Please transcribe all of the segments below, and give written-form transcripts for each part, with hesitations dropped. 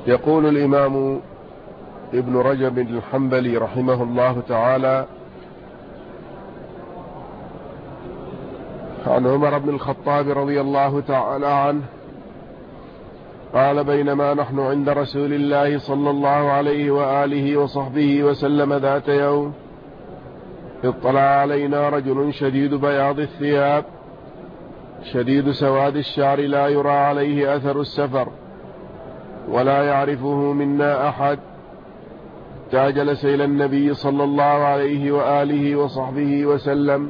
يقول الإمام ابن رجب الحنبلي رحمه الله تعالى عن عمر بن الخطاب رضي الله تعالى عنه قال: بينما نحن عند رسول الله صلى الله عليه وآله وصحبه وسلم ذات يوم اطلع علينا رجل شديد بياض الثياب شديد سواد الشعر لا يرى عليه أثر السفر ولا يعرفه منا أحد، حتى جلس إلى النبي صلى الله عليه وآله وصحبه وسلم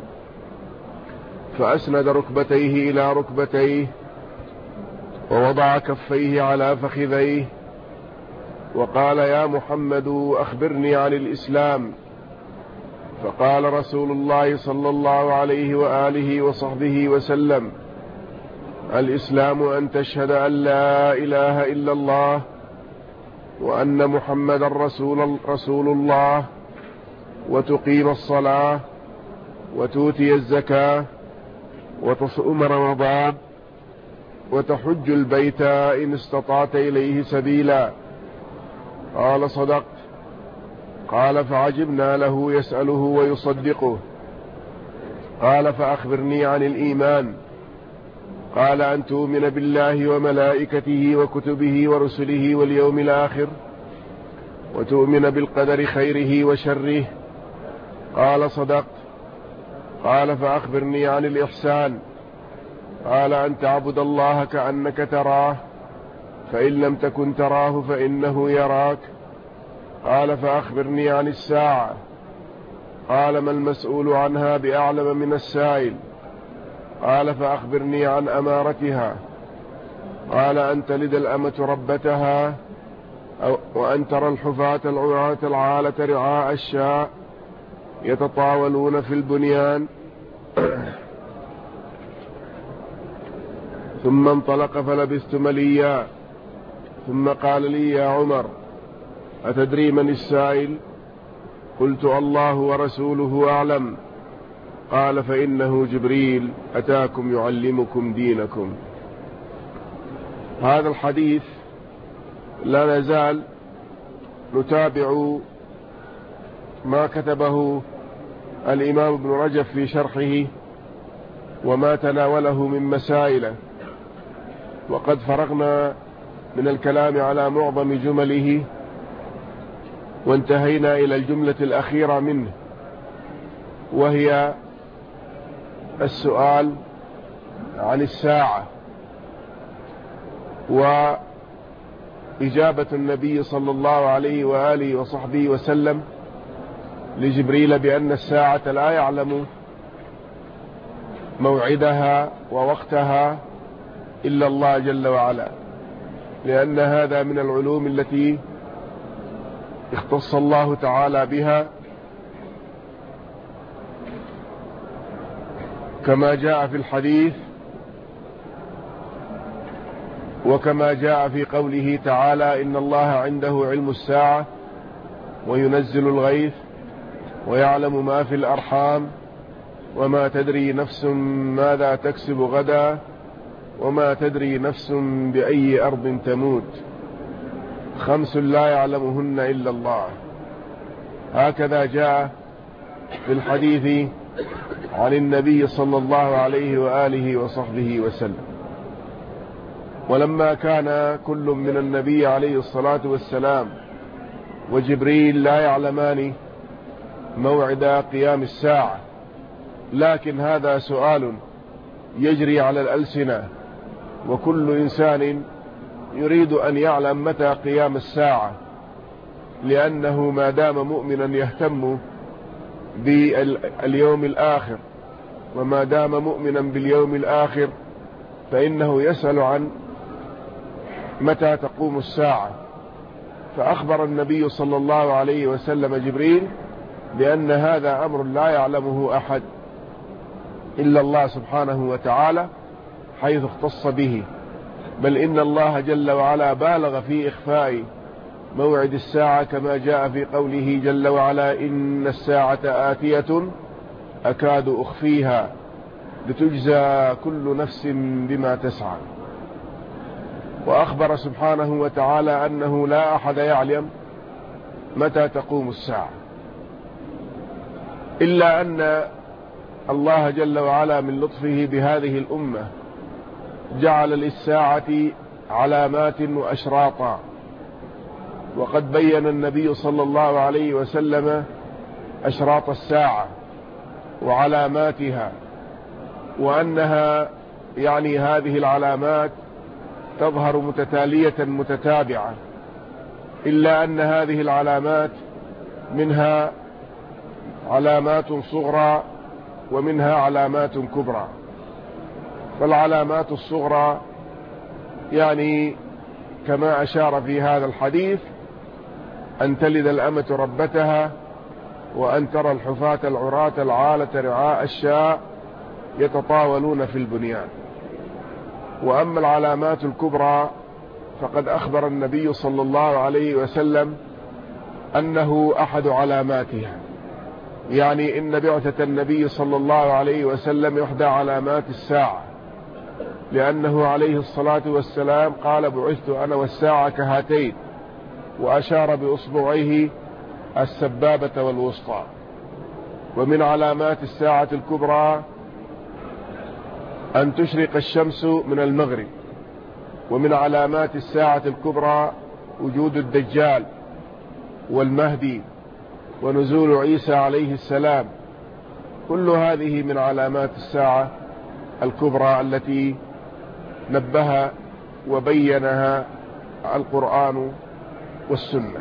فأسند ركبتيه إلى ركبتيه ووضع كفيه على فخذيه وقال: يا محمد أخبرني عن الإسلام. فقال رسول الله صلى الله عليه وآله وصحبه وسلم: الإسلام أن تشهد أن لا إله إلا الله وأن محمدا رسول الله وتقيم الصلاة وتؤتي الزكاة وتصوم رمضان وتحج البيت إن استطعت إليه سبيلا. قال: صدقت. قال: فعجبنا له يسأله ويصدقه. قال: فأخبرني عن الإيمان. قال: أن تؤمن بالله وملائكته وكتبه ورسله واليوم الآخر وتؤمن بالقدر خيره وشره. قال: صدقت. قال: فأخبرني عن الإحسان. قال: أن تعبد الله كأنك تراه فإن لم تكن تراه فإنه يراك. قال: فأخبرني عن الساعة. قال: ما المسؤول عنها بأعلم من السائل. قال: فأخبرني عن أمارتها. قال: أن تلد الأمة ربتها وأن ترى الحفاة العراة العالة رعاء الشاء يتطاولون في البنيان. ثم انطلق فلبثت مليا ثم قال لي: يا عمر أتدري من السائل؟ قلت: الله ورسوله أعلم. قال: فإنه جبريل أتاكم يعلمكم دينكم. هذا الحديث لا نزال نتابع ما كتبه الإمام ابن رجب في شرحه وما تناوله من مسائل، وقد فرغنا من الكلام على معظم جمله وانتهينا إلى الجملة الأخيرة منه، وهي السؤال عن الساعة وإجابة النبي صلى الله عليه وآله وصحبه وسلم لجبريل بأن الساعة لا يعلم موعدها ووقتها إلا الله جل وعلا، لأن هذا من العلوم التي اختص الله تعالى بها كما جاء في الحديث وكما جاء في قوله تعالى: إن الله عنده علم الساعة وينزل الغيث ويعلم ما في الأرحام وما تدري نفس ماذا تكسب غدا وما تدري نفس بأي أرض تموت، 5 لا يعلمهن إلا الله. هكذا جاء في الحديث عن النبي صلى الله عليه وآله وصحبه وسلم. ولما كان كل من النبي عليه الصلاة والسلام وجبريل لا يعلمان موعد قيام الساعة، لكن هذا سؤال يجري على الألسنة، وكل إنسان يريد أن يعلم متى قيام الساعة، لأنه ما دام مؤمنا يهتم باليوم الآخر، وما دام مؤمنا باليوم الآخر فإنه يسأل عن متى تقوم الساعة. فأخبر النبي صلى الله عليه وسلم جبريل بأن هذا أمر لا يعلمه أحد إلا الله سبحانه وتعالى حيث اختص به، بل إن الله جل وعلا بالغ في إخفاء موعد الساعة كما جاء في قوله جل وعلا: إن الساعة آتية أكاد أخفيها لتجزى كل نفس بما تسعى. وأخبر سبحانه وتعالى أنه لا أحد يعلم متى تقوم الساعة، إلا أن الله جل وعلا من لطفه بهذه الأمة جعل للساعة علامات وأشراطا، وقد بين النبي صلى الله عليه وسلم أشراط الساعة وعلاماتها، وأنها يعني هذه العلامات تظهر متتالية متتابعة، إلا أن هذه العلامات منها علامات صغرى ومنها علامات كبرى. فالعلامات الصغرى يعني كما أشار في هذا الحديث أن تلد الأمة ربتها، وأن ترى الحفاة العراة العالة رعاء الشاء يتطاولون في البنيان. وأما العلامات الكبرى فقد أخبر النبي صلى الله عليه وسلم أنه أحد علاماتها، يعني إن بعثة النبي صلى الله عليه وسلم إحدى علامات الساعة، لأنه عليه الصلاة والسلام قال: بعثت أنا والساعة كهاتين، وأشار بأصبعيه السبابة والوسطى. ومن علامات الساعة الكبرى أن تشرق الشمس من المغرب. ومن علامات الساعة الكبرى وجود الدجال والمهدي ونزول عيسى عليه السلام. كل هذه من علامات الساعة الكبرى التي نبه وبينها القرآن والسنة.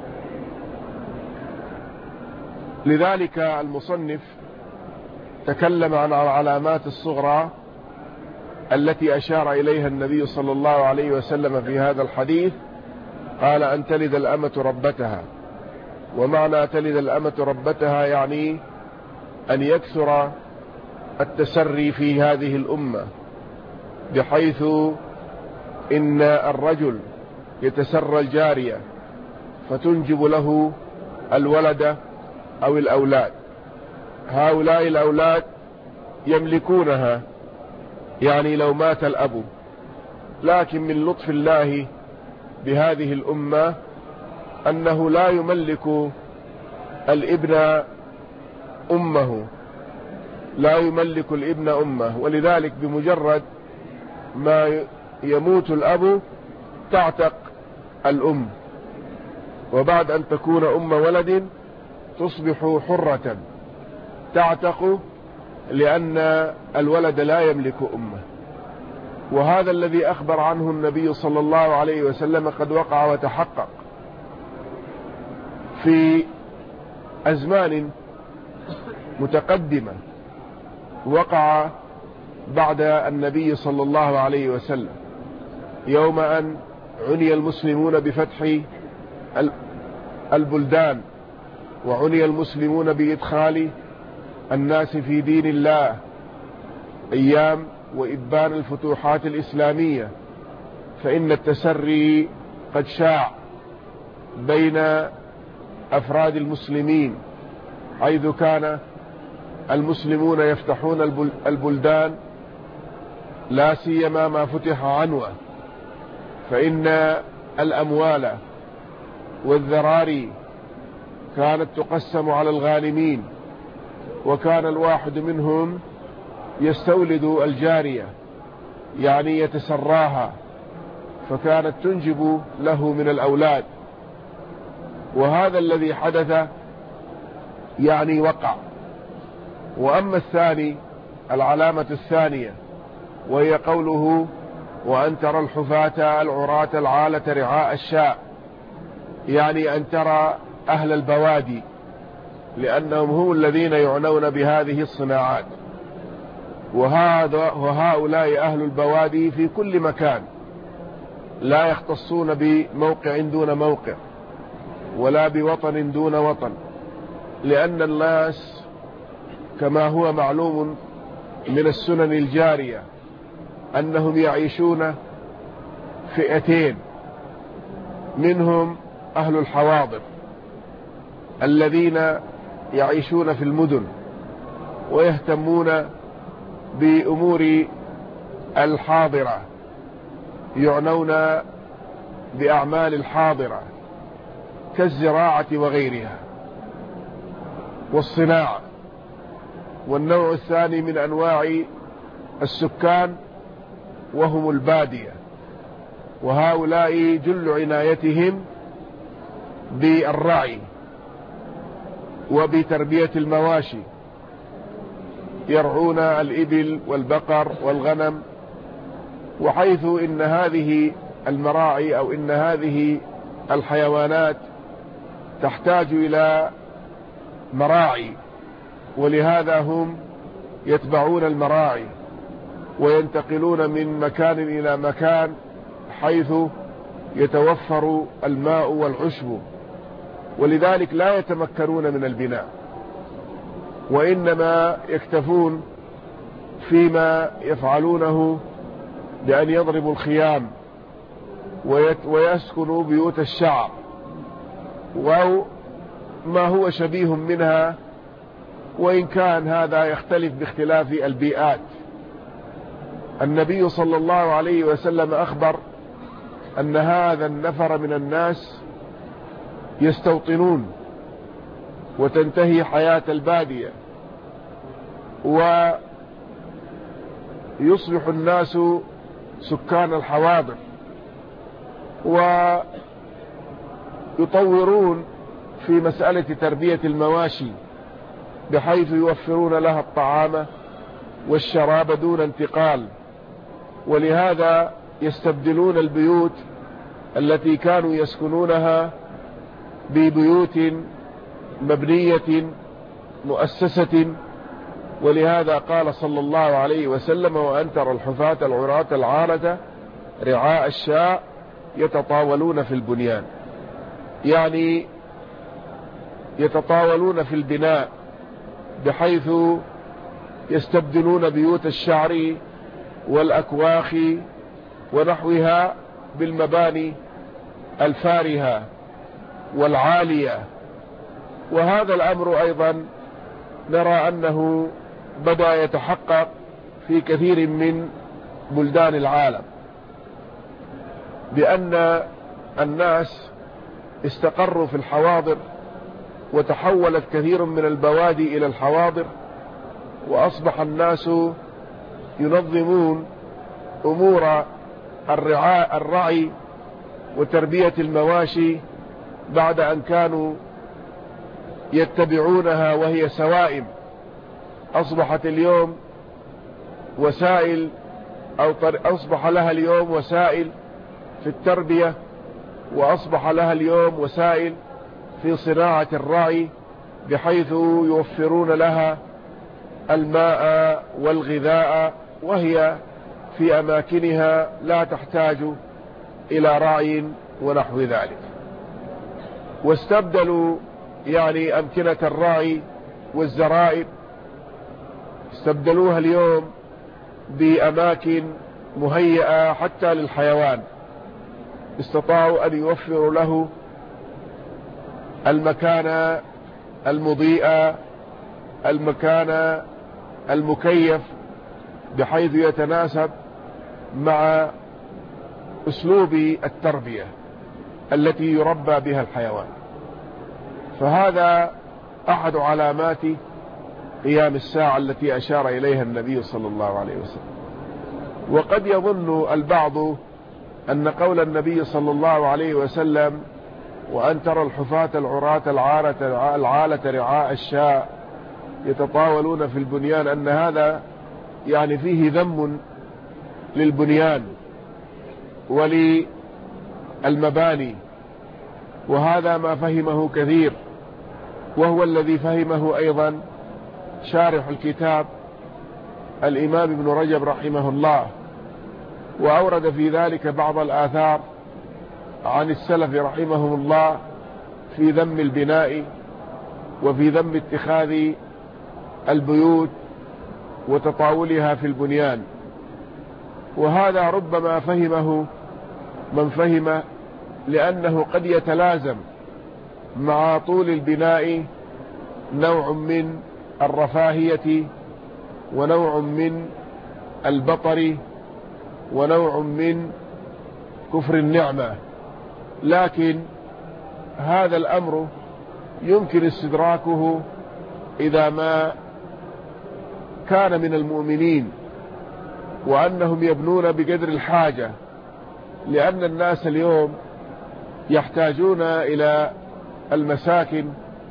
لذلك المصنف تكلم عن العلامات الصغرى التي أشار إليها النبي صلى الله عليه وسلم في هذا الحديث. قال: أن تلد الأمة ربتها. ومعنى تلد الأمة ربتها يعني أن يكثر التسري في هذه الأمة، بحيث إن الرجل يتسرى الجارية فتنجب له الولد أو الأولاد. هؤلاء الأولاد يملكونها، يعني لو مات الأب، لكن من لطف الله بهذه الأمة أنه لا يملك الابن أمه، لا يملك الابن أمه، ولذلك بمجرد ما يموت الأب تعتق الأم، وبعد أن تكون أم ولد تصبح حرة تعتق، لأن الولد لا يملك أمه. وهذا الذي أخبر عنه النبي صلى الله عليه وسلم قد وقع وتحقق في أزمان متقدمة، وقع بعد النبي صلى الله عليه وسلم، يوم أن عني المسلمون بفتح البلدان، وعني المسلمون بإدخال الناس في دين الله، أيام وإبان الفتوحات الإسلامية، فإن التسري قد شاع بين أفراد المسلمين، حيث كان المسلمون يفتحون البلدان، لا سيما ما فتح عنوة، فإن الأموال والذراري كانت تقسم على الغانمين، وكان الواحد منهم يستولد الجارية، يعني يتسراها، فكانت تنجب له من الأولاد. وهذا الذي حدث يعني وقع. وأما الثاني، العلامة الثانية، وهي قوله: وأن ترى الحفاة العراة العالة رعاء الشاء، يعني أن ترى أهل البوادي، لأنهم هم الذين يعنون بهذه الصناعات، وهؤلاء أهل البوادي في كل مكان، لا يختصون بموقع دون موقع ولا بوطن دون وطن، لأن الناس كما هو معلوم من السنن الجارية أنهم يعيشون فئتين: منهم أهل الحواضر الذين يعيشون في المدن ويهتمون بأمور الحاضرة، يعنون بأعمال الحاضرة كالزراعة وغيرها والصناعة. والنوع الثاني من أنواع السكان وهم البادية، وهؤلاء جل عنايتهم بالرعي وبتربية المواشي، يرعون الإبل والبقر والغنم، وحيث إن هذه المراعي أو إن هذه الحيوانات تحتاج إلى مراعي، ولهذا هم يتبعون المراعي وينتقلون من مكان إلى مكان حيث يتوفر الماء والعشب، ولذلك لا يتمكنون من البناء، وإنما يكتفون فيما يفعلونه بأن يضربوا الخيام ويسكنوا بيوت الشعر أو ما هو شبيه منها، وإن كان هذا يختلف باختلاف البيئات. النبي صلى الله عليه وسلم أخبر أن هذا النفر من الناس يستوطنون وتنتهي حياة البادية، ويصبح الناس سكان الحواضر، ويطورون في مسألة تربية المواشي بحيث يوفرون لها الطعام والشراب دون انتقال، ولهذا يستبدلون البيوت التي كانوا يسكنونها ببيوت مبنية مؤسسة. ولهذا قال صلى الله عليه وسلم: وأن ترى الحفاة العراة العالة رعاء الشاء يتطاولون في البنيان، يعني يتطاولون في البناء بحيث يستبدلون بيوت الشعر والأكواخ ونحوها بالمباني الفارهة والعالية. وهذا الأمر أيضا نرى أنه بدأ يتحقق في كثير من بلدان العالم، بأن الناس استقروا في الحواضر، وتحولت كثير من البوادي إلى الحواضر، وأصبح الناس ينظمون أمور الرعي وتربية المواشي بعد أن كانوا يتبعونها وهي سوائم. أصبحت اليوم وسائل أصبح لها اليوم وسائل في التربية، وأصبح لها اليوم وسائل في صناعة الرعي، بحيث يوفرون لها الماء والغذاء، وهي في أماكنها لا تحتاج إلى رعي ونحو ذلك. واستبدلوا يعني أمكنة الرعي والزرائب، استبدلوها اليوم بأماكن مهيئة حتى للحيوان، استطاعوا أن يوفروا له المكان المضيء، المكان المكيف، بحيث يتناسب مع أسلوب التربية التي يربى بها الحيوان. فهذا أحد علامات قيام الساعة التي أشار إليها النبي صلى الله عليه وسلم. وقد يظن البعض أن قول النبي صلى الله عليه وسلم: وأن ترى الحفاة العراة العالة رعاء الشاء يتطاولون في البنيان، أن هذا يعني فيه ذم للبنيان وللمباني، وهذا ما فهمه كثير، وهو الذي فهمه أيضا شارح الكتاب الإمام ابن رجب رحمه الله، وأورد في ذلك بعض الآثار عن السلف رحمهم الله في ذم البناء وفي ذم اتخاذ البيوت وتطاولها في البنيان. وهذا ربما فهمه من فهم، لأنه قد يتلازم مع طول البناء نوع من الرفاهية ونوع من البطر ونوع من كفر النعمة، لكن هذا الأمر يمكن استدراكه إذا ما كان من المؤمنين وأنهم يبنون بقدر الحاجة، لأن الناس اليوم يحتاجون إلى المساكن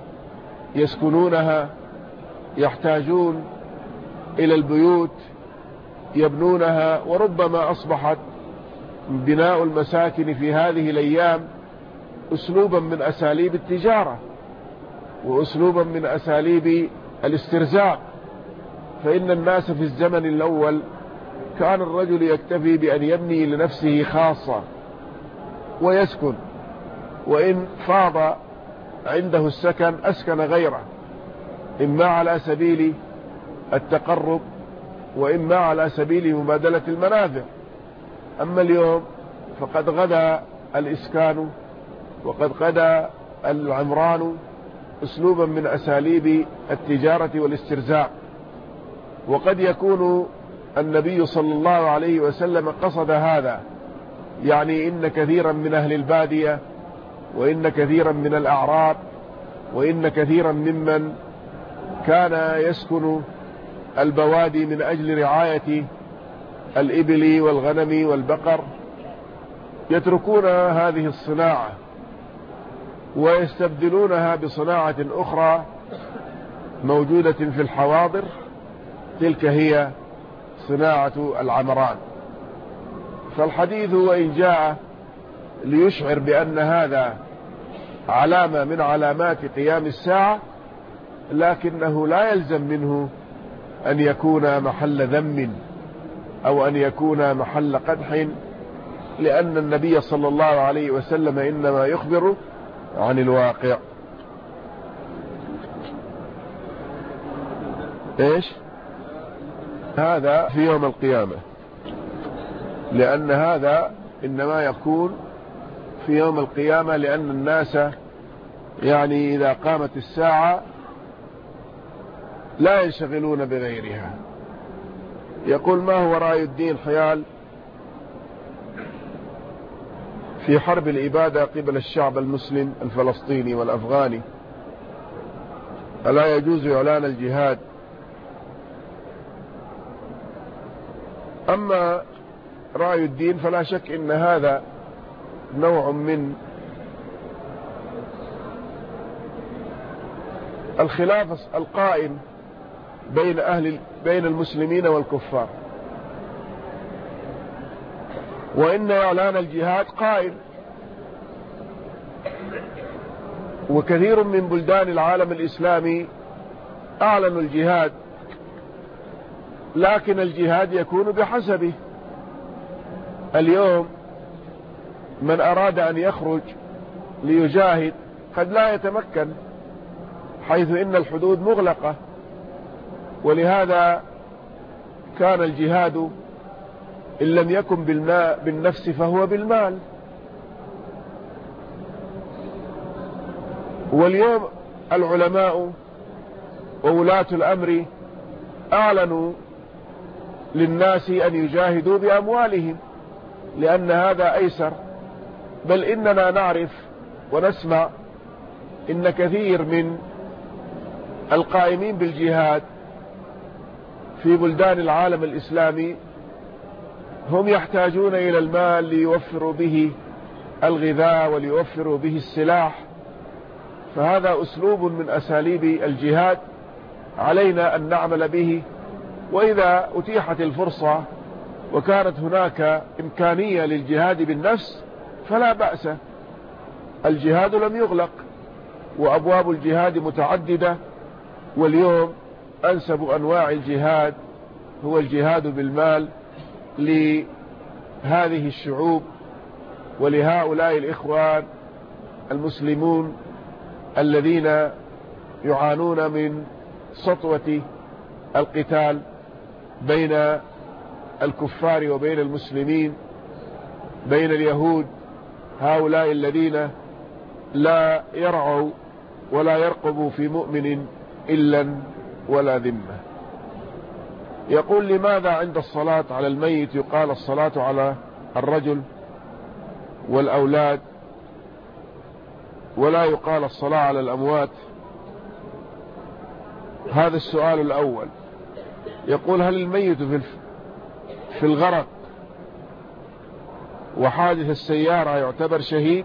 يسكنونها، يحتاجون إلى البيوت يبنونها، وربما أصبحت بناء المساكن في هذه الأيام أسلوبا من أساليب التجارة وأسلوبا من أساليب الاسترزاق. فإن الناس في الزمن الأول كان الرجل يكتفي بأن يبني لنفسه خاصة ويسكن، وإن فاض عنده السكن أسكن غيره، إما على سبيل التقرب وإما على سبيل مبادلة المنافع. أما اليوم فقد غدا الإسكان وقد غدا العمران أسلوبا من أساليب التجارة والاسترزاق. وقد يكون النبي صلى الله عليه وسلم قصد هذا، يعني إن كثيرا من أهل البادية وإن كثيرا من الأعراب وإن كثيرا ممن كان يسكن البوادي من أجل رعاية الإبل والغنم والبقر يتركون هذه الصناعة ويستبدلونها بصناعة أخرى موجودة في الحواضر، تلك هي صناعة العمران. فالحديث وإن جاء ليشعر بأن هذا علامة من علامات قيام الساعة، لكنه لا يلزم منه أن يكون محل ذم أو أن يكون محل قدح، لأن النبي صلى الله عليه وسلم إنما يخبر عن الواقع. إيش هذا في يوم القيامة، لأن هذا إنما يكون في يوم القيامة، لأن الناس يعني إذا قامت الساعة لا ينشغلون بغيرها. يقول: ما هو رأي الدين حيال في حرب الإبادة قبل الشعب المسلم الفلسطيني والأفغاني؟ ألا يجوز إعلان الجهاد؟ أما رأي الدين فلا شك إن هذا نوع من الخلاف القائم بين المسلمين والكفار، وإن إعلان الجهاد قائم، وكثير من بلدان العالم الإسلامي أعلنوا الجهاد، لكن الجهاد يكون بحسبه. اليوم من أراد أن يخرج ليجاهد قد لا يتمكن، حيث إن الحدود مغلقة، ولهذا كان الجهاد إن لم يكن بالنفس فهو بالمال. واليوم العلماء وولاة الأمر أعلنوا للناس أن يجاهدوا بأموالهم، لأن هذا أيسر. بل إننا نعرف ونسمع إن كثير من القائمين بالجهاد في بلدان العالم الإسلامي هم يحتاجون إلى المال ليوفروا به الغذاء وليوفروا به السلاح. فهذا أسلوب من أساليب الجهاد علينا أن نعمل به، وإذا أتيحت الفرصة وكانت هناك إمكانية للجهاد بالنفس فلا بأس. الجهاد لم يغلق وأبواب الجهاد متعددة، واليوم أنسب أنواع الجهاد هو الجهاد بالمال لهذه الشعوب ولهؤلاء الإخوان المسلمون الذين يعانون من سطوة القتال بين الكفار وبين المسلمين، بين اليهود، هؤلاء الذين لا يرعوا ولا يرقبوا في مؤمن إلا ولا ذمة. يقول: لماذا عند الصلاة على الميت يقال الصلاة على الرجل والأولاد، ولا يقال الصلاة على الأموات؟ هذا السؤال الأول. يقول: هل الميت في الغرق وحادث السيارة يعتبر شهيد؟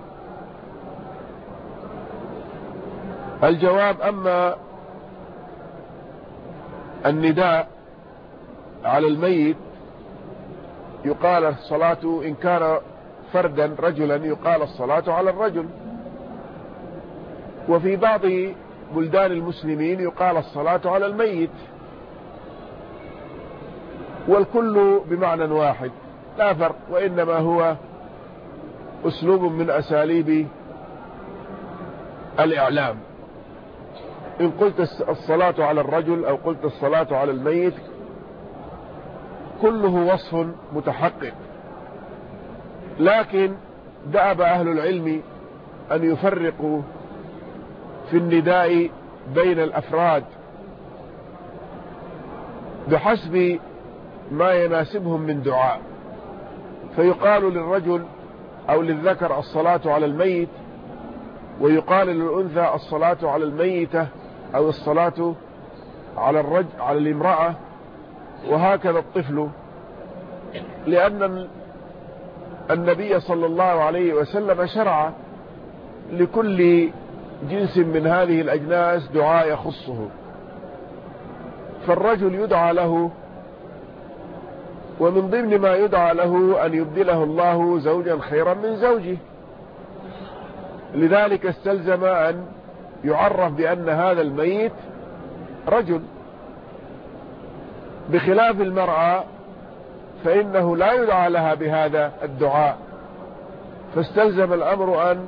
الجواب: أما النداء على الميت يقال الصلاة، إن كان فردا رجلا يقال الصلاة على الرجل، وفي بعض بلدان المسلمين يقال الصلاة على الميت، والكل بمعنى واحد لا فرق، وإنما هو أسلوب من أساليب الإعلام. إن قلت الصلاة على الرجل أو قلت الصلاة على الميت كله وصف متحقق، لكن دأب أهل العلم أن يفرقوا في النداء بين الأفراد بحسب ما يناسبهم من دعاء، فيقال للرجل أو للذكر الصلاة على الميت، ويقال للأنثى الصلاة على الميتة أو الصلاة على الامرأة، وهكذا الطفل، لأن النبي صلى الله عليه وسلم شرع لكل جنس من هذه الأجناس دعاء يخصه، فالرجل يدعى له، ومن ضمن ما يدعى له أن يبدله الله زوجا خيرا من زوجه، لذلك استلزم أن يعرف بأن هذا الميت رجل، بخلاف المرأة فإنه لا يدعى لها بهذا الدعاء، فاستلزم الأمر أن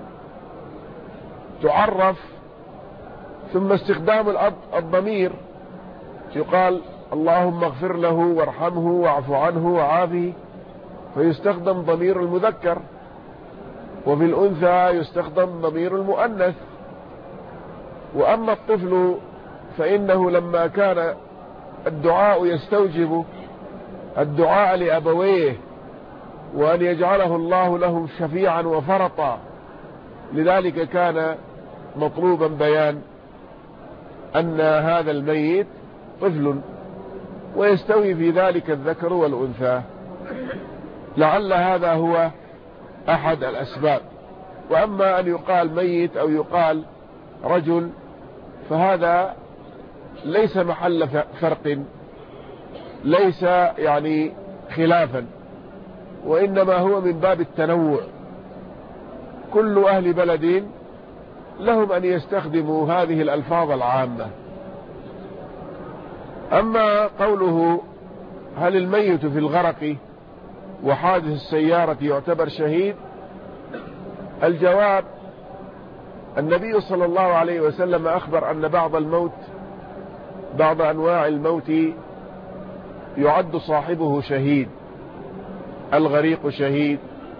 تعرف. ثم استخدام الضمير، يقال اللهم اغفر له وارحمه واعف عنه وعافه، فيستخدم ضمير المذكر، وفي الأنثى يستخدم ضمير المؤنث. وأما الطفل فإنه لما كان الدعاء يستوجب الدعاء لأبويه وأن يجعله الله لهم شفيعا وفرطا، لذلك كان مطلوبا بيان أن هذا الميت طفل، ويستوي في ذلك الذكر والأنثى، لعل هذا هو أحد الأسباب. وأما أن يقال ميت أو يقال رجل فهذا ليس محل فرق، ليس يعني خلافا، وإنما هو من باب التنوع، كل أهل بلد لهم أن يستخدموا هذه الألفاظ العامة. أما قوله هل الميت في الغرق وحادث السيارة يعتبر شهيد، الجواب: النبي صلى الله عليه وسلم أخبر أن بعض أنواع الموت يعد صاحبه شهيد، الغريق شهيد،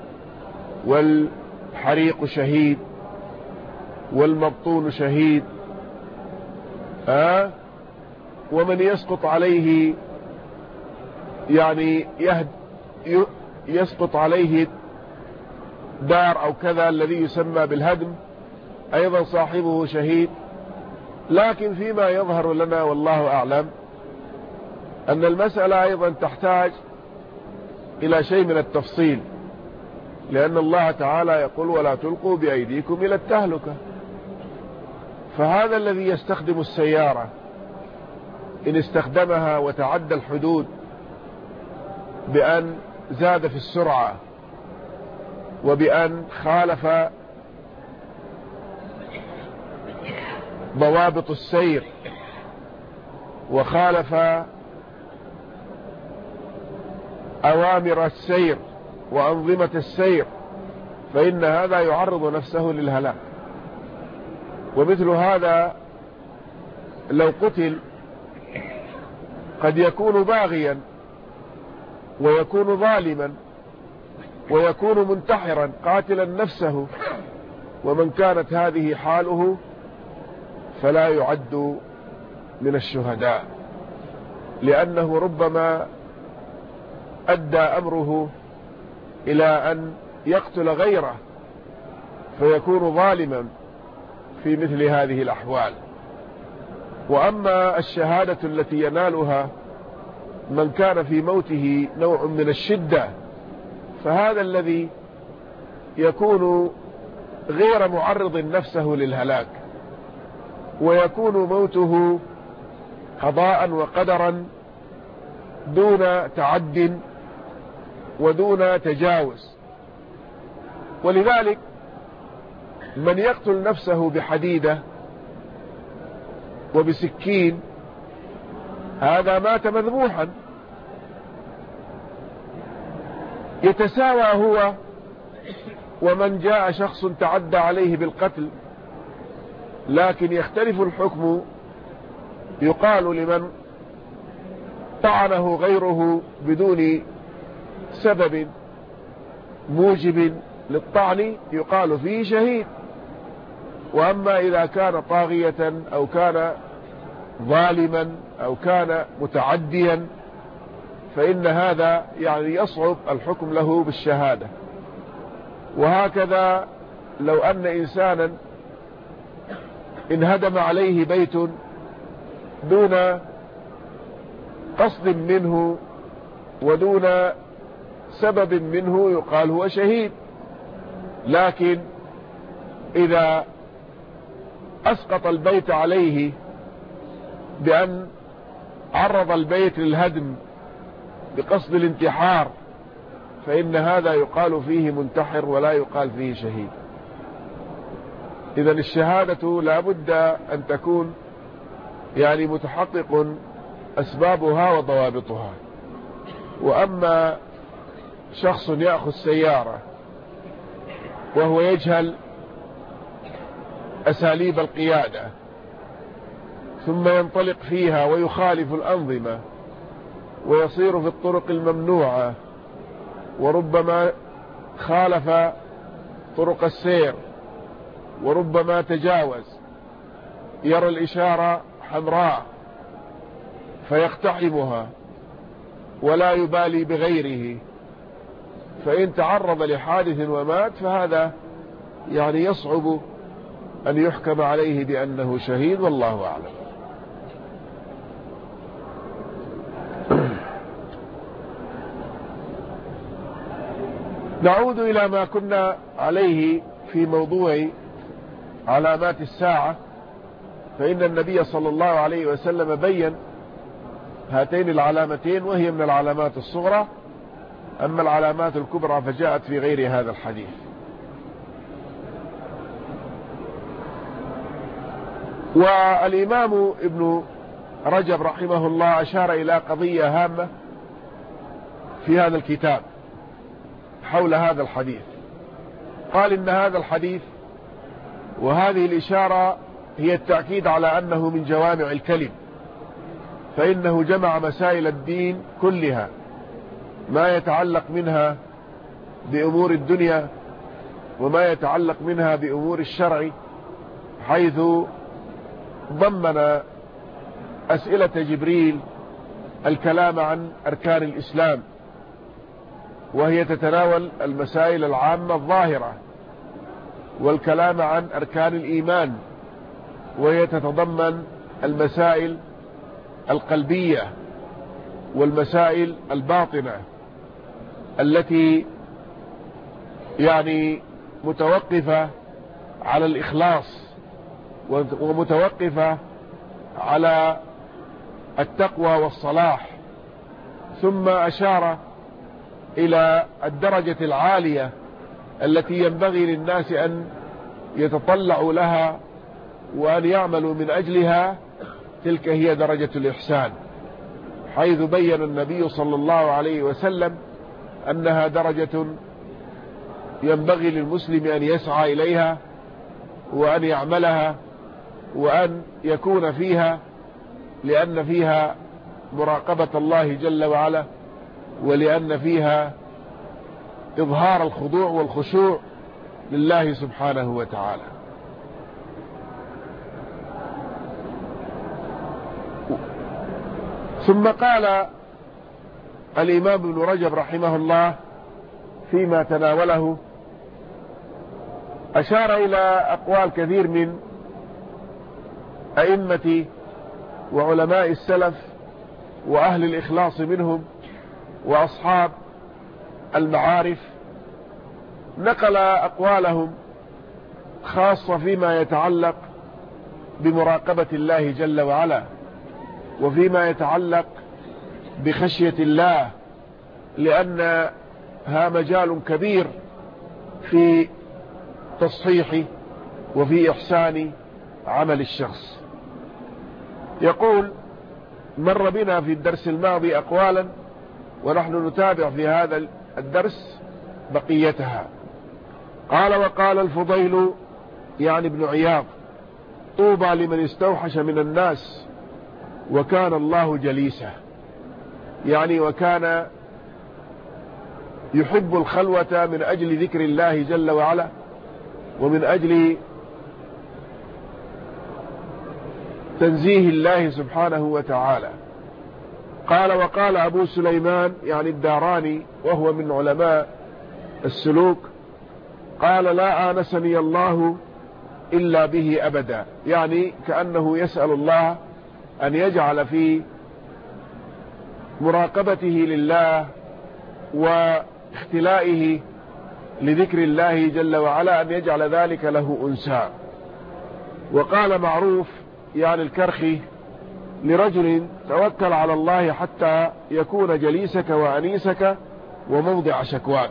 والحريق شهيد، والمبطون شهيد، ومن يسقط عليه يعني يسقط عليه دار أو كذا الذي يسمى بالهدم أيضا صاحبه شهيد. لكن فيما يظهر لنا والله أعلم أن المسألة أيضا تحتاج إلى شيء من التفصيل، لأن الله تعالى يقول ولا تلقوا بأيديكم إلى التهلكة. فهذا الذي يستخدم السيارة إن استخدمها وتعدى الحدود بأن زاد في السرعة وبأن خالف ضوابط السير وخالف أوامر السير وأنظمة السير، فإن هذا يعرض نفسه للهلاك. ومثل هذا لو قتل قد يكون باغيا ويكون ظالما ويكون منتحرا قاتلا نفسه، ومن كانت هذه حاله فلا يعد من الشهداء، لأنه ربما أدى أمره إلى أن يقتل غيره فيكون ظالما في مثل هذه الأحوال. وأما الشهادة التي ينالها من كان في موته نوع من الشدة فهذا الذي يكون غير معرض نفسه للهلاك، ويكون موته قضاء وقدرا دون تعد ودون تجاوز. ولذلك من يقتل نفسه بحديدة وبسكين هذا مات مذبوحا، يتساوى هو ومن جاء شخص تعدى عليه بالقتل، لكن يختلف الحكم. يقال لمن طعنه غيره بدون سبب موجب للطعن يقال فيه شهيد. وأما إذا كان طاغية أو كان ظالما أو كان متعديا فإن هذا يعني يصعب الحكم له بالشهادة. وهكذا لو أن إنسانا انهدم عليه بيت دون قصد منه ودون سبب منه يقال هو شهيد. لكن إذا أسقط البيت عليه بأن عرض البيت للهدم بقصد الانتحار فإن هذا يقال فيه منتحر ولا يقال فيه شهيد. إذن الشهادة لا بد أن تكون يعني متحقق أسبابها وضوابطها. وأما شخص يأخذ سيارة وهو يجهل أساليب القيادة ثم ينطلق فيها ويخالف الأنظمة ويصير في الطرق الممنوعة وربما خالف طرق السير وربما تجاوز، يرى الإشارة حمراء فيقتحمها ولا يبالي بغيره، فإن تعرض لحادث ومات فهذا يعني يصعب أن يحكم عليه بأنه شهيد، والله أعلم. نعود إلى ما كنا عليه في موضوع علامات الساعة. فإن النبي صلى الله عليه وسلم بين هاتين العلامتين وهي من العلامات الصغرى، أما العلامات الكبرى فجاءت في غير هذا الحديث. والإمام ابن رجب رحمه الله أشار إلى قضية هامة في هذا الكتاب حول هذا الحديث. قال إن هذا الحديث وهذه الإشارة هي التأكيد على أنه من جوامع الكلم، فإنه جمع مسائل الدين كلها ما يتعلق منها بأمور الدنيا وما يتعلق منها بأمور الشرع، حيث ضمن أسئلة جبريل الكلام عن أركان الإسلام وهي تتناول المسائل العامة الظاهرة، والكلام عن أركان الإيمان وهي تتضمن المسائل القلبية والمسائل الباطنة التي يعني متوقفة على الإخلاص ومتوقفة على التقوى والصلاح. ثم أشار إلى الدرجة العالية التي ينبغي للناس أن يتطلعوا لها وأن يعملوا من أجلها، تلك هي درجة الإحسان، حيث بين النبي صلى الله عليه وسلم أنها درجة ينبغي للمسلم أن يسعى إليها وأن يعملها وأن يكون فيها، لأن فيها مراقبة الله جل وعلا، ولأن فيها إظهار الخضوع والخشوع لله سبحانه وتعالى. ثم قال الإمام ابن رجب رحمه الله فيما تناوله أشار إلى أقوال كثير من أئمة وعلماء السلف وأهل الإخلاص منهم وأصحاب المعارف، نقل أقوالهم خاصة فيما يتعلق بمراقبة الله جل وعلا، وفيما يتعلق بخشية الله، لأنها مجال كبير في تصحيح وفي إحسان عمل الشخص. يقول: مر بنا في الدرس الماضي أقوالا، ونحن نتابع في هذا الدرس بقيتها. قال: وقال الفضيل يعني ابن عياض: طوبى لمن استوحش من الناس وكان الله جليسه، يعني وكان يحب الخلوة من أجل ذكر الله جل وعلا ومن أجل تنزيه الله سبحانه وتعالى. قال: وقال أبو سليمان يعني الداراني وهو من علماء السلوك، قال: لا آنسني الله إلا به أبدا، يعني كأنه يسأل الله أن يجعل في مراقبته لله واختلائه لذكر الله جل وعلا أن يجعل ذلك له أنسا. وقال معروف يعني الكرخي: لرجل توكل على الله حتى يكون جليسك وأنيسك وموضع شكواك،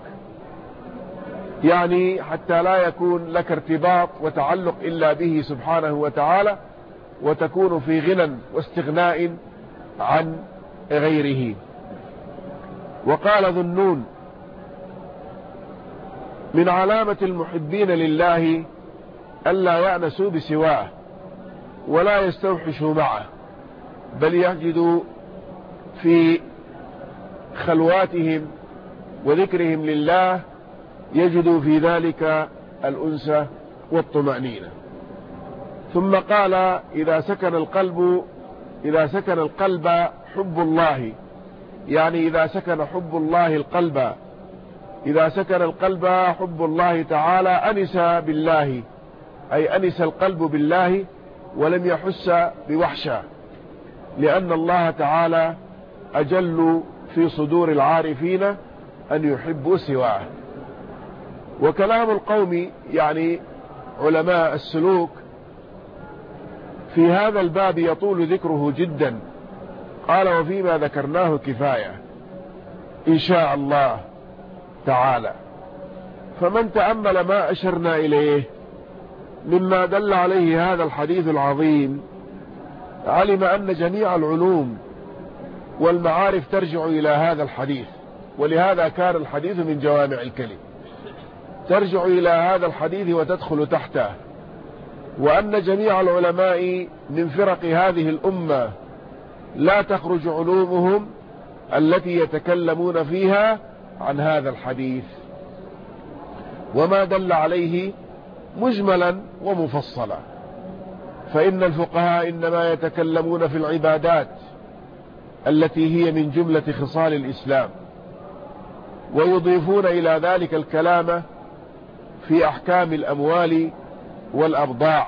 يعني حتى لا يكون لك ارتباط وتعلق إلا به سبحانه وتعالى، وتكون في غنى واستغناء عن غيره. وقال ذو النون: من علامة المحبين لله ألا يأنسوا بسواه ولا يستوحشوا معه، بل يجدوا في خلواتهم وذكرهم لله يجدوا في ذلك الأنس والطمأنينة. ثم قال: إذا سكن القلب حب الله، يعني إذا سكن حب الله القلب، إذا سكن القلب حب الله تعالى أنس بالله، أي أنس القلب بالله ولم يحس بوحشة، لأن الله تعالى أجل في صدور العارفين أن يحبوا سواه. وكلام القوم يعني علماء السلوك في هذا الباب يطول ذكره جدا. قال: وفيما ذكرناه كفاية إن شاء الله تعالى. فمن تأمل ما أشرنا إليه مما دل عليه هذا الحديث العظيم علم أن جميع العلوم والمعارف ترجع إلى هذا الحديث، ولهذا كان الحديث من جوامع الكلم، ترجع إلى هذا الحديث وتدخل تحته. وأن جميع العلماء من فرق هذه الأمة لا تخرج علومهم التي يتكلمون فيها عن هذا الحديث وما دل عليه مجملا ومفصلا. فإن الفقهاء إنما يتكلمون في العبادات التي هي من جملة خصال الإسلام، ويضيفون إلى ذلك الكلام في أحكام الأموال والأبضاع.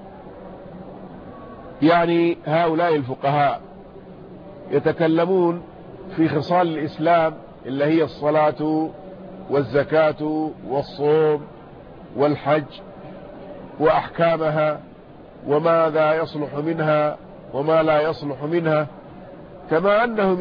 يعني هؤلاء الفقهاء يتكلمون في خصال الإسلام اللي هي الصلاة والزكاة والصوم والحج وأحكامها وماذا يصلح منها وما لا يصلح منها، كما أنهم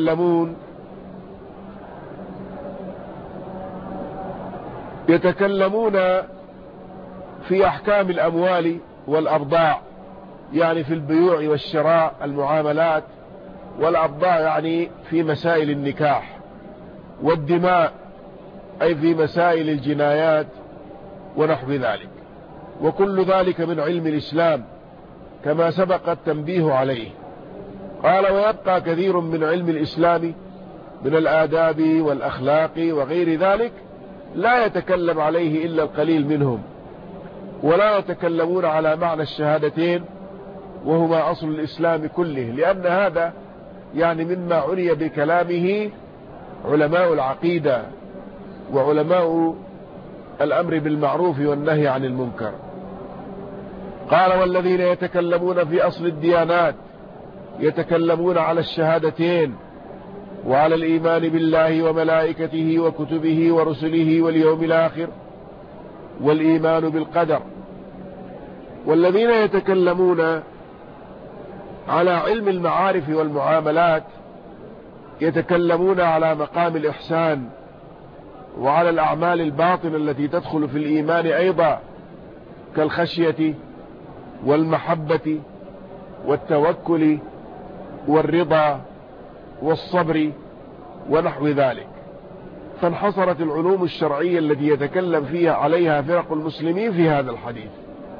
يتكلمون في أحكام الأموال والأبضاع، يعني في البيوع والشراء المعاملات، والأبضاع يعني في مسائل النكاح، والدماء أي في مسائل الجنايات ونحو ذلك. وكل ذلك من علم الإسلام كما سبق التنبيه عليه. قال: ويبقى كثير من علم الإسلام من الآداب والأخلاق وغير ذلك لا يتكلم عليه إلا القليل منهم، ولا يتكلمون على معنى الشهادتين وهما أصل الإسلام كله، لأن هذا يعني مما عني بكلامه علماء العقيدة وعلماء الأمر بالمعروف والنهي عن المنكر. قال والذين يتكلمون في أصل الديانات يتكلمون على الشهادتين وعلى الإيمان بالله وملائكته وكتبه ورسله واليوم الآخر والإيمان بالقدر. والذين يتكلمون على علم المعارف والمعاملات يتكلمون على مقام الإحسان وعلى الأعمال الباطنة التي تدخل في الإيمان أيضا كالخشية والمحبة والتوكل والرضا والصبر ونحو ذلك. فانحصرت العلوم الشرعية التي يتكلم فيها عليها فرق المسلمين في هذا الحديث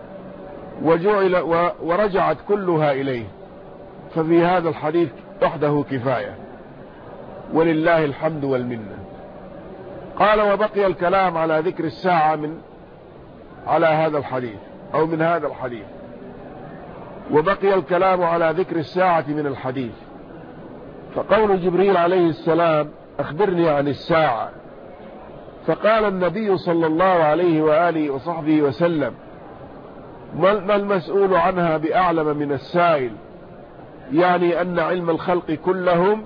ورجعت كلها إليه، ففي هذا الحديث وحده كفاية ولله الحمد والمنة. قال وبقي الكلام على ذكر الساعة على هذا الحديث أو من هذا الحديث، وبقي الكلام على ذكر الساعة من الحديث. فقول جبريل عليه السلام أخبرني عن الساعة، فقال النبي صلى الله عليه وآله وصحبه وسلم ما المسؤول عنها بأعلم من السائل، يعني أن علم الخلق كلهم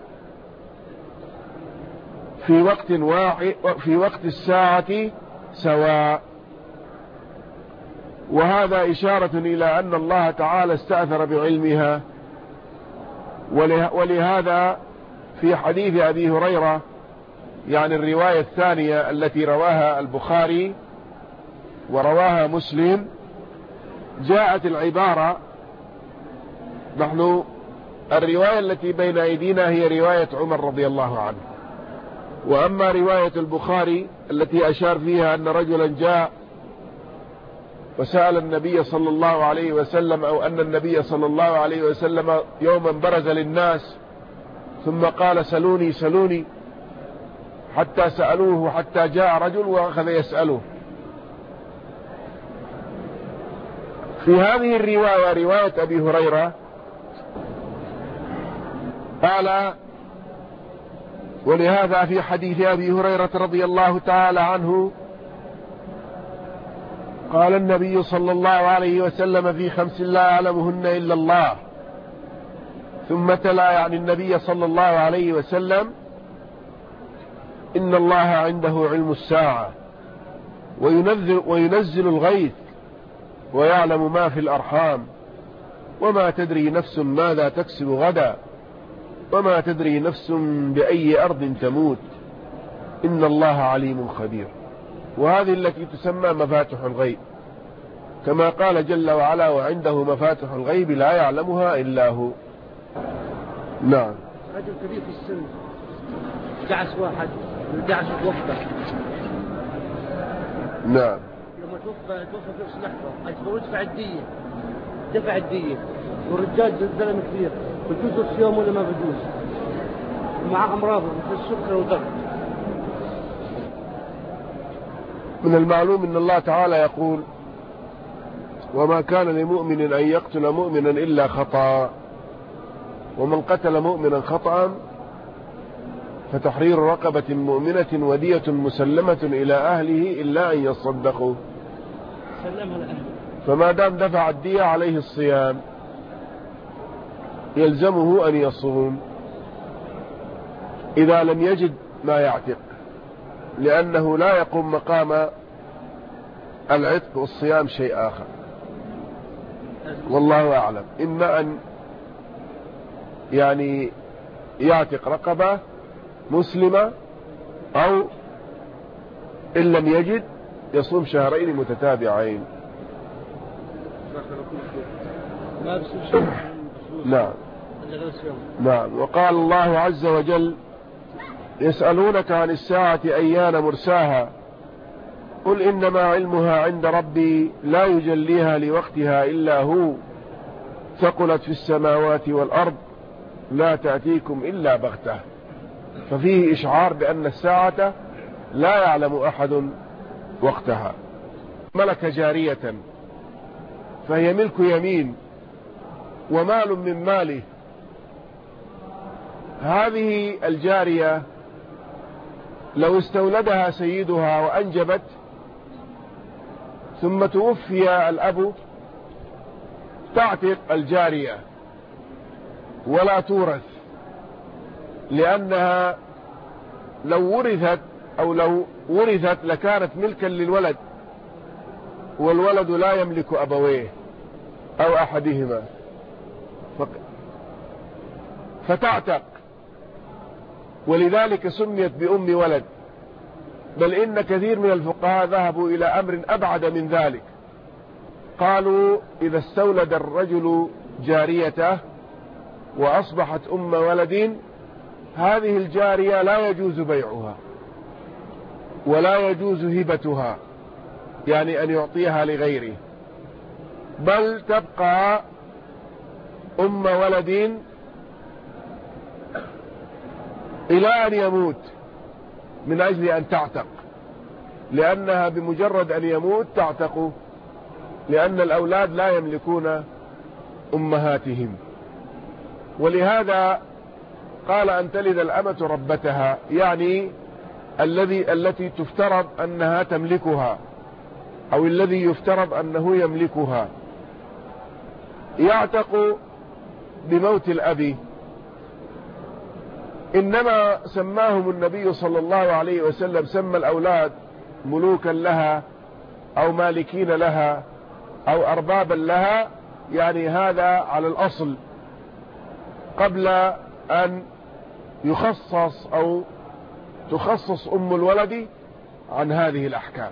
في وقت الساعة سواء. وهذا إشارة إلى أن الله تعالى استأثر بعلمها. ولهذا في حديث أبي هريرة، يعني الرواية الثانية التي رواها البخاري ورواها مسلم، جاءت العبارة نحن الرواية التي بين أيدينا هي رواية عمر رضي الله عنه، وأما رواية البخاري التي أشار فيها أن رجلا جاء وسأل النبي صلى الله عليه وسلم، أو أن النبي صلى الله عليه وسلم يوما برز للناس ثم قال سلوني سلوني، حتى سألوه حتى جاء رجل وأخذ يسأله. في هذه الرواية رواية أبي هريرة قال ولهذا في حديث أبي هريرة رضي الله تعالى عنه قال النبي صلى الله عليه وسلم في 5 لا يعلمهن إلا الله، ثم تلا يعني النبي صلى الله عليه وسلم إن الله عنده علم الساعة وينزل الغيث ويعلم ما في الأرحام وما تدري نفس ماذا تكسب غدا وما تدري نفس بأي أرض تموت إن الله عليم خبير. وهذه التي تسمى مفاتح الغيب، كما قال جل وعلا وعنده مفاتح الغيب لا يعلمها إلا هو. نعم. رجل كبير في السن دعس واحد دعس توفى. نعم. لما توفى في نفس اللحظة أجبروا دفع الدية والرجال زلمة كبير، بجوز الصيام ولا ما بجوز؟ مع أمراض مثل السكر والضغط. من المعلوم أن الله تعالى يقول وما كان لمؤمن أن يقتل مؤمنا إلا خطأ، ومن قتل مؤمنا خطأ فتحرير رقبة مؤمنة ودية مسلمة إلى أهله إلا أن يصدقوا. فما دام دفع الدية عليه الصيام يلزمه أن يصوم إذا لم يجد ما يعتق، لأنه لا يقوم مقام العتق والصيام شيء آخر. والله أعلم، إما أن يعني يعتق رقبة مسلمة، أو إن لم يجد يصوم شهرين متتابعين. نعم. نعم. وقال الله عز وجل يسألونك عن الساعة أيان مرساها قل إنما علمها عند ربي لا يجليها لوقتها إلا هو ثقلت في السماوات والأرض لا تأتيكم إلا بغتة. ففيه إشعار بأن الساعة لا يعلم أحد وقتها. ملك جارية فهي ملك يمين ومال من ماله. هذه الجارية لو استولدها سيدها وأنجبت ثم توفي الأب تعتق الجارية ولا تورث، لأنها لو ورثت لكانت ملكا للولد، والولد لا يملك أبويه أو أحدهما، فتعتق، ولذلك سميت بأم ولد. بل إن كثير من الفقهاء ذهبوا إلى أمر أبعد من ذلك، قالوا إذا استولد الرجل جاريته وأصبحت أم ولد، هذه الجارية لا يجوز بيعها ولا يجوز هبتها، يعني أن يعطيها لغيره، بل تبقى أم ولد إلى أن يموت من أجل أن تعتق، لأنها بمجرد أن يموت تعتق، لأن الأولاد لا يملكون أمهاتهم. ولهذا قال أن تلد الأمة ربتها، يعني التي تفترض أنها تملكها أو الذي يفترض أنه يملكها. يعتق بموت الأب. إنما سماهم النبي صلى الله عليه وسلم، سمى الأولاد ملوكا لها أو مالكين لها أو أربابا لها، يعني هذا على الأصل قبل أن يخصص أو تخصص أم الولد عن هذه الأحكام.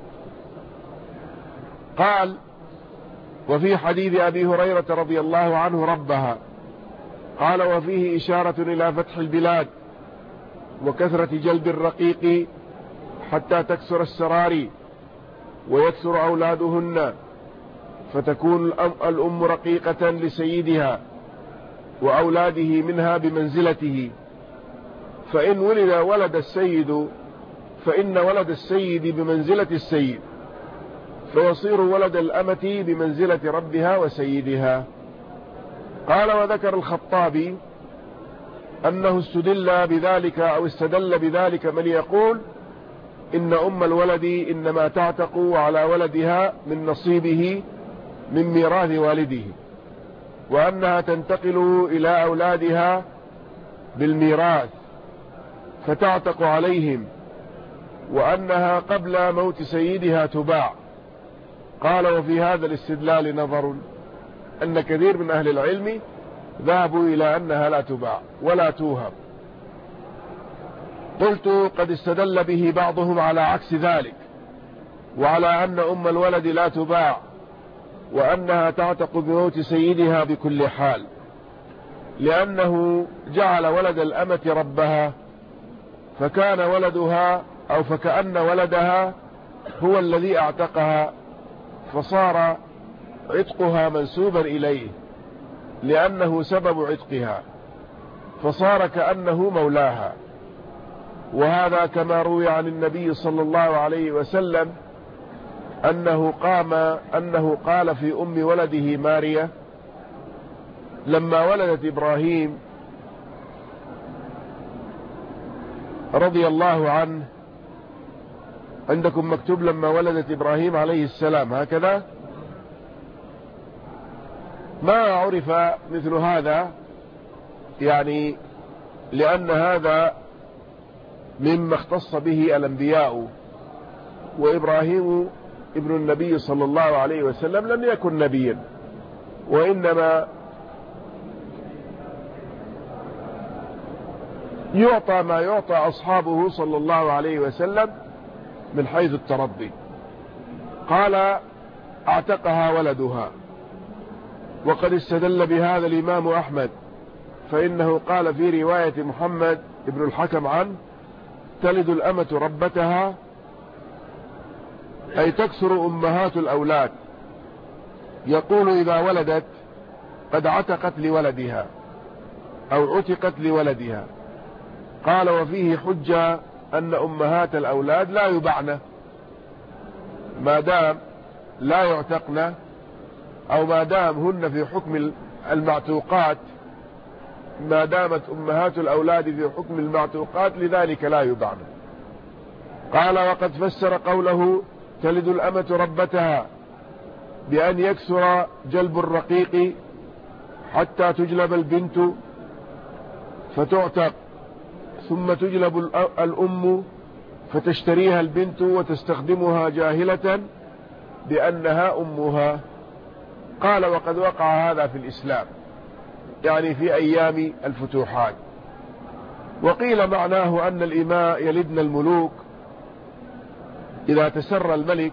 قال: وفي حديث أبي هريرة رضي الله عنه ربها، قال: وفيه إشارة إلى فتح البلاد وكثرة جلب الرقيق حتى تكسر السراري ويكسر أولادهن، فتكون الأم رقيقة لسيدها وأولاده منها بمنزلته، فإن ولد السيد فإن ولد السيد بمنزلة السيد، فيصير ولد الأمة بمنزلة ربها وسيدها. قال: وذكر الخطابي أنه استدل بذلك من يقول إن أم الولد إنما تعتق على ولدها من نصيبه من ميراث والده، وأنها تنتقل إلى أولادها بالميراث فتعتق عليهم، وأنها قبل موت سيدها تباع. قال: وفي هذا الاستدلال نظر، أن كثير من أهل العلم ذهبوا إلى أنها لا تباع ولا توهب. قلت: قد استدل به بعضهم على عكس ذلك، وعلى أن أم الولد لا تباع، وأنها تعتق بموت سيدها بكل حال، لأنه جعل ولد الأمة ربها، فكان ولدها أو فكأن ولدها هو الذي اعتقها، فصار عتقها منسوبا إليه لأنه سبب عتقها، فصار كأنه مولاها. وهذا كما روي عن النبي صلى الله عليه وسلم أنه قال في أم ولده ماريا لما ولدت إبراهيم رضي الله عنه، عندكم مكتوب لما ولدت إبراهيم عليه السلام هكذا، ما عرف مثل هذا، يعني لأن هذا مما اختص به الأنبياء، وإبراهيم ابن النبي صلى الله عليه وسلم لم يكن نبيا، وإنما يعطى ما يعطى أصحابه صلى الله عليه وسلم من حيث التربي. قال: اعتقها ولدها. وقد استدل بهذا الإمام أحمد، فإنه قال في رواية محمد ابن الحكم عنه: تلد الأمة ربتها، أي تكثر أمهات الأولاد، يقول إذا ولدت قد عتقت لولدها أو عتقت لولدها. قال: وفيه حجة أن أمهات الأولاد لا يبعن ما دام لا يعتقن، أو ما دام هن في حكم المعتوقات، ما دامت أمهات الأولاد في حكم المعتوقات، لذلك لا يبعن. قال: وقد فسر قوله تلد الأمة ربتها بأن يكسر جلب الرقيق حتى تجلب البنت فتعتق، ثم تجلب الأم فتشتريها البنت وتستخدمها جاهلة بأنها أمها. قال: وقد وقع هذا في الإسلام، يعني في أيام الفتوحات. وقيل معناه أن الإماء يلدن الملوك إذا تسر الملك،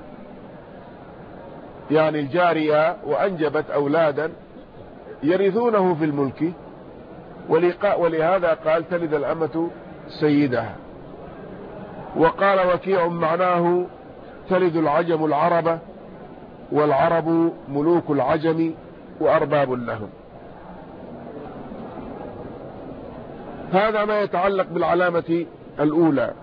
يعني الجارية وأنجبت أولادا يرثونه في الملك، ولهذا قال: تلد الأمة سيدها. وقال وكيع معناه: تلد العجم العرب، والعرب ملوك العجم وأرباب لهم. هذا ما يتعلق بالعلامة الأولى.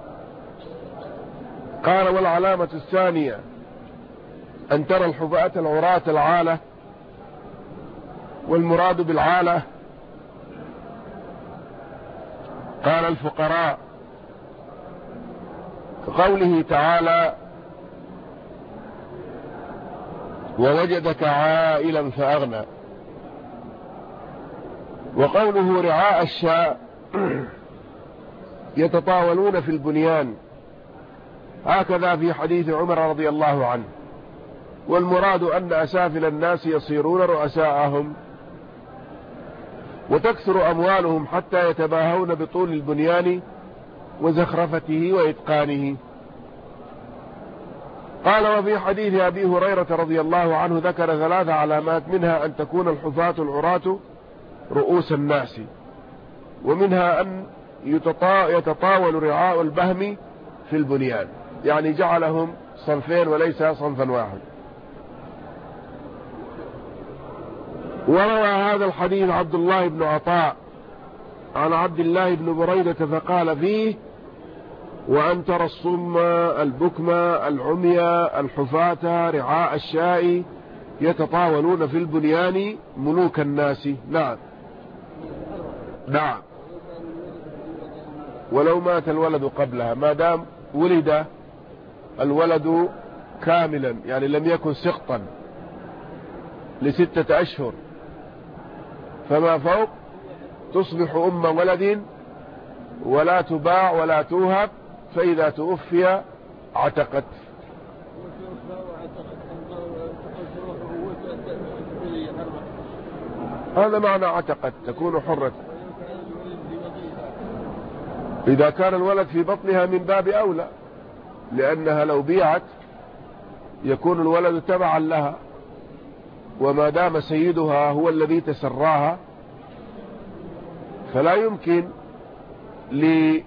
قال: والعلامة الثانية أن ترى الحفاة العراة العالة. والمراد بالعالة قال الفقراء، كقوله تعالى: ووجدك عائلا فأغنى. وقوله رعاء الشاء يتطاولون في البنيان، هكذا في حديث عمر رضي الله عنه. والمراد أن أسافل الناس يصيرون رؤساءهم وتكثر أموالهم حتى يتباهون بطول البنيان وزخرفته وإتقانه. قال: وفي حديث أبي هريرة رضي الله عنه ذكر 3 علامات، منها أن تكون الحفاة العراة رؤوس الناس، ومنها أن يتطاول رعاء البهم في البنيان، يعني جعلهم صنفين وليس صنفا واحد. وروى هذا الحديث عبد الله بن عطاء عن عبد الله بن بريدة فقال فيه: وأن ترى الصم البكم العمي الحفاة رعاء الشاء يتطاولون في البنيان ملوك الناس. نعم نعم. ولو مات الولد قبلها، ما دام ولد الولد كاملا، يعني لم يكن سقطا ل6 أشهر فما فوق، تصبح أم ولد ولا تباع ولا توهب، فإذا توفي عتقت. هذا معنى عتقت، تكون حرة. إذا كان الولد في بطنها من باب أولى، لأنها لو بيعت يكون الولد تبعا لها، وما دام سيدها هو الذي تسراها فلا يمكن لهذا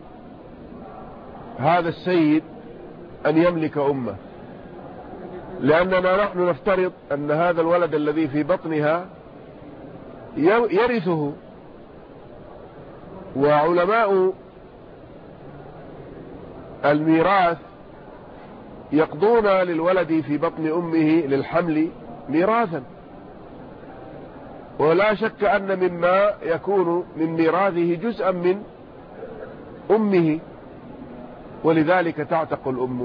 السيد أن يملك أمه، لأننا نحن نفترض أن هذا الولد الذي في بطنها يرثه. وعلماء الميراث يقضون للولد في بطن أمه للحمل ميراثا، ولا شك أن مما يكون من ميراثه جزءا من أمه، ولذلك تعتق الأم.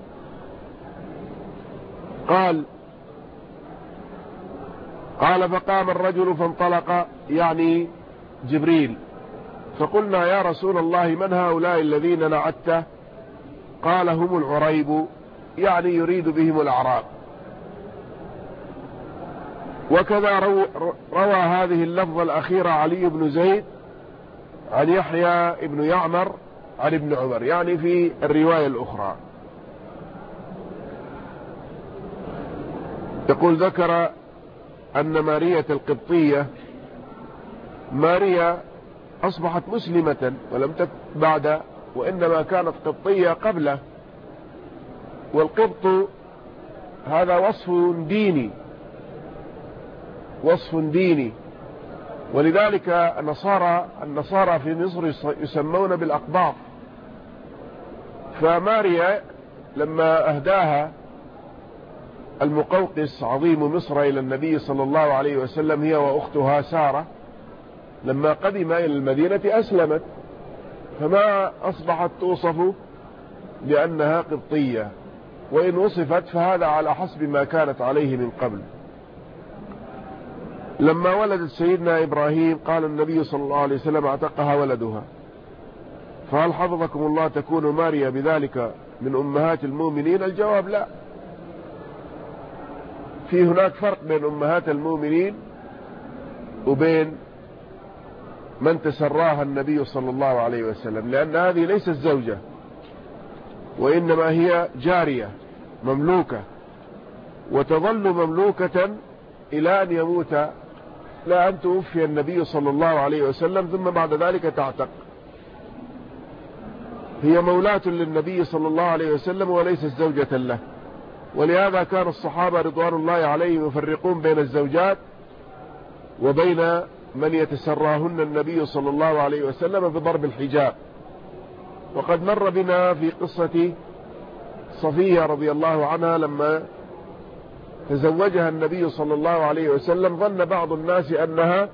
قال فقام الرجل فانطلق، يعني جبريل، فقلنا يا رسول الله من هؤلاء الذين نعته؟ قال هم العريب، يعني يريد بهم الأعراب. وكذا روى هذه اللفظة الأخيرة علي بن زيد عن يحيى بن يعمر عن ابن عمر، يعني في الرواية الأخرى. يقول ذكر أن مارية القبطية، ماريا أصبحت مسلمة ولم تكن بعد، وإنما كانت قبطية قبله. والقبط هذا وصف ديني، ولذلك النصارى في مصر يسمون بالأقباط. فماريا لما أهداها المقوقس عظيم مصر إلى النبي صلى الله عليه وسلم، هي وأختها سارة، لما قدم إلى المدينة أسلمت، فما أصبحت توصف بأنها قبطية، وإن وصفت فهذا على حسب ما كانت عليه من قبل. لما ولدت سيدنا إبراهيم قال النبي صلى الله عليه وسلم اعتقها ولدها، فهل حفظكم الله تكون ماريا بذلك من أمهات المؤمنين؟ الجواب لا. في هناك فرق بين أمهات المؤمنين وبين من تسراها النبي صلى الله عليه وسلم، لأن هذه ليست زوجة، وإنما هي جارية مملوكة، وتظل مملوكة إلى أن يموت، لا أن توفي النبي صلى الله عليه وسلم ثم بعد ذلك تعتق. هي مولاة للنبي صلى الله عليه وسلم وليست زوجة له. ولهذا كان الصحابة رضوان الله عليهم يفرقون بين الزوجات وبين من يتسراهن النبي صلى الله عليه وسلم بضرب الحجاب. وقد مر بنا في قصة صفية رضي الله عنها لما تزوجها النبي صلى الله عليه وسلم، ظن بعض الناس أنها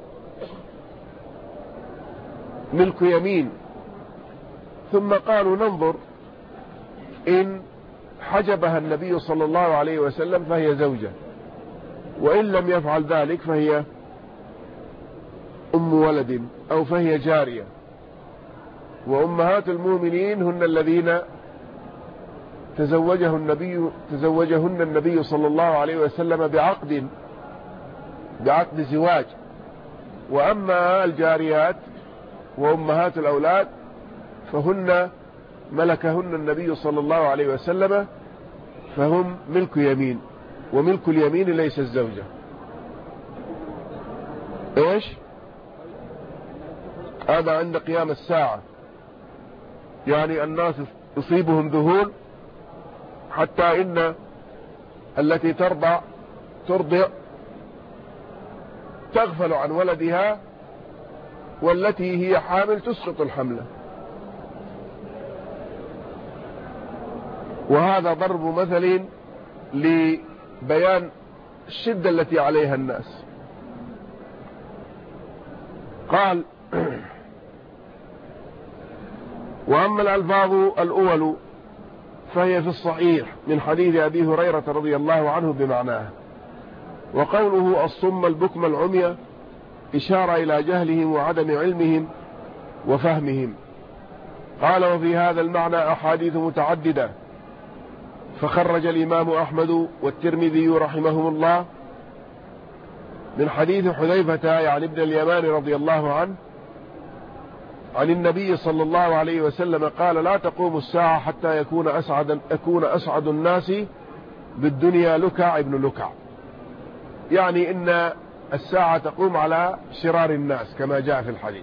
ملك يمين، ثم قالوا ننظر إن حجبها النبي صلى الله عليه وسلم فهي زوجة، وإن لم يفعل ذلك فهي أم ولد أو فهي جارية. وأمهات المؤمنين هن الذين تزوجهن النبي صلى الله عليه وسلم بعقد زواج. وأما الجاريات وأمهات الأولاد فهن ملكهن النبي صلى الله عليه وسلم، فهم ملك يمين، وملك اليمين ليس الزوجة. ايش هذا؟ عند قيام الساعة يعني الناس يصيبهم ذهول، حتى إن التي ترضع تغفل عن ولدها، والتي هي حامل تسقط الحملة. وهذا ضرب مثل لبيان الشدة التي عليها الناس. قال وأما الألفاظ الأول فهي في الصحيح من حديث أبي هريرة رضي الله عنه بمعناه. وقوله الصم البكم العمي إشارة إلى جهلهم وعدم علمهم وفهمهم. قال وفي هذا المعنى أحاديث متعددة، فخرج الإمام أحمد والترمذي رحمهم الله من حديث حذيفة يعني ابن اليمان رضي الله عنه عن النبي صلى الله عليه وسلم قال لا تقوم الساعة حتى أكون أسعد الناس بالدنيا لكع ابن لكع، يعني إن الساعة تقوم على شرار الناس كما جاء في الحديث.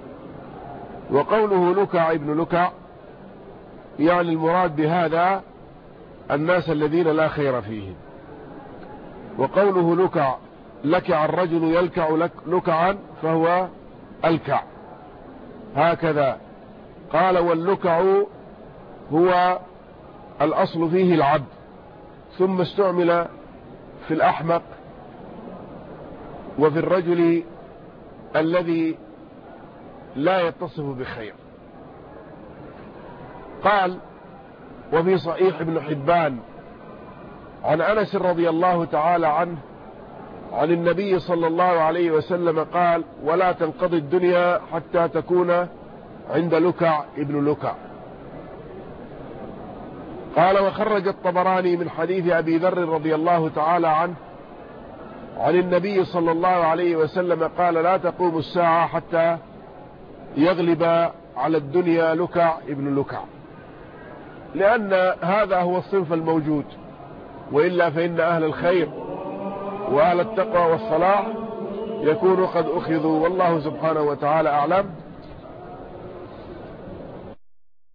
وقوله لكع ابن لكع يعني المراد بهذا الناس الذين لا خير فيهم. وقوله لكع الرجل يلكع لكعا فهو الكع هكذا. قال واللكع هو الأصل فيه العبد، ثم استعمل في الأحمق وفي الرجل الذي لا يتصف بخير. قال وفي صحيح ابن حبان عن أنس رضي الله تعالى عنه عن النبي صلى الله عليه وسلم قال ولا تنقضي الدنيا حتى تكون عند لكع ابن لكع. قال وخرج الطبراني من حديث أبي ذر رضي الله تعالى عنه عن النبي صلى الله عليه وسلم قال لا تقوم الساعة حتى يغلب على الدنيا لكع ابن لكع، لأن هذا هو الصنف الموجود، وإلا فإن أهل الخير وأهل التقوى والصلاح يكونوا قد أخذوا. والله سبحانه وتعالى أعلم.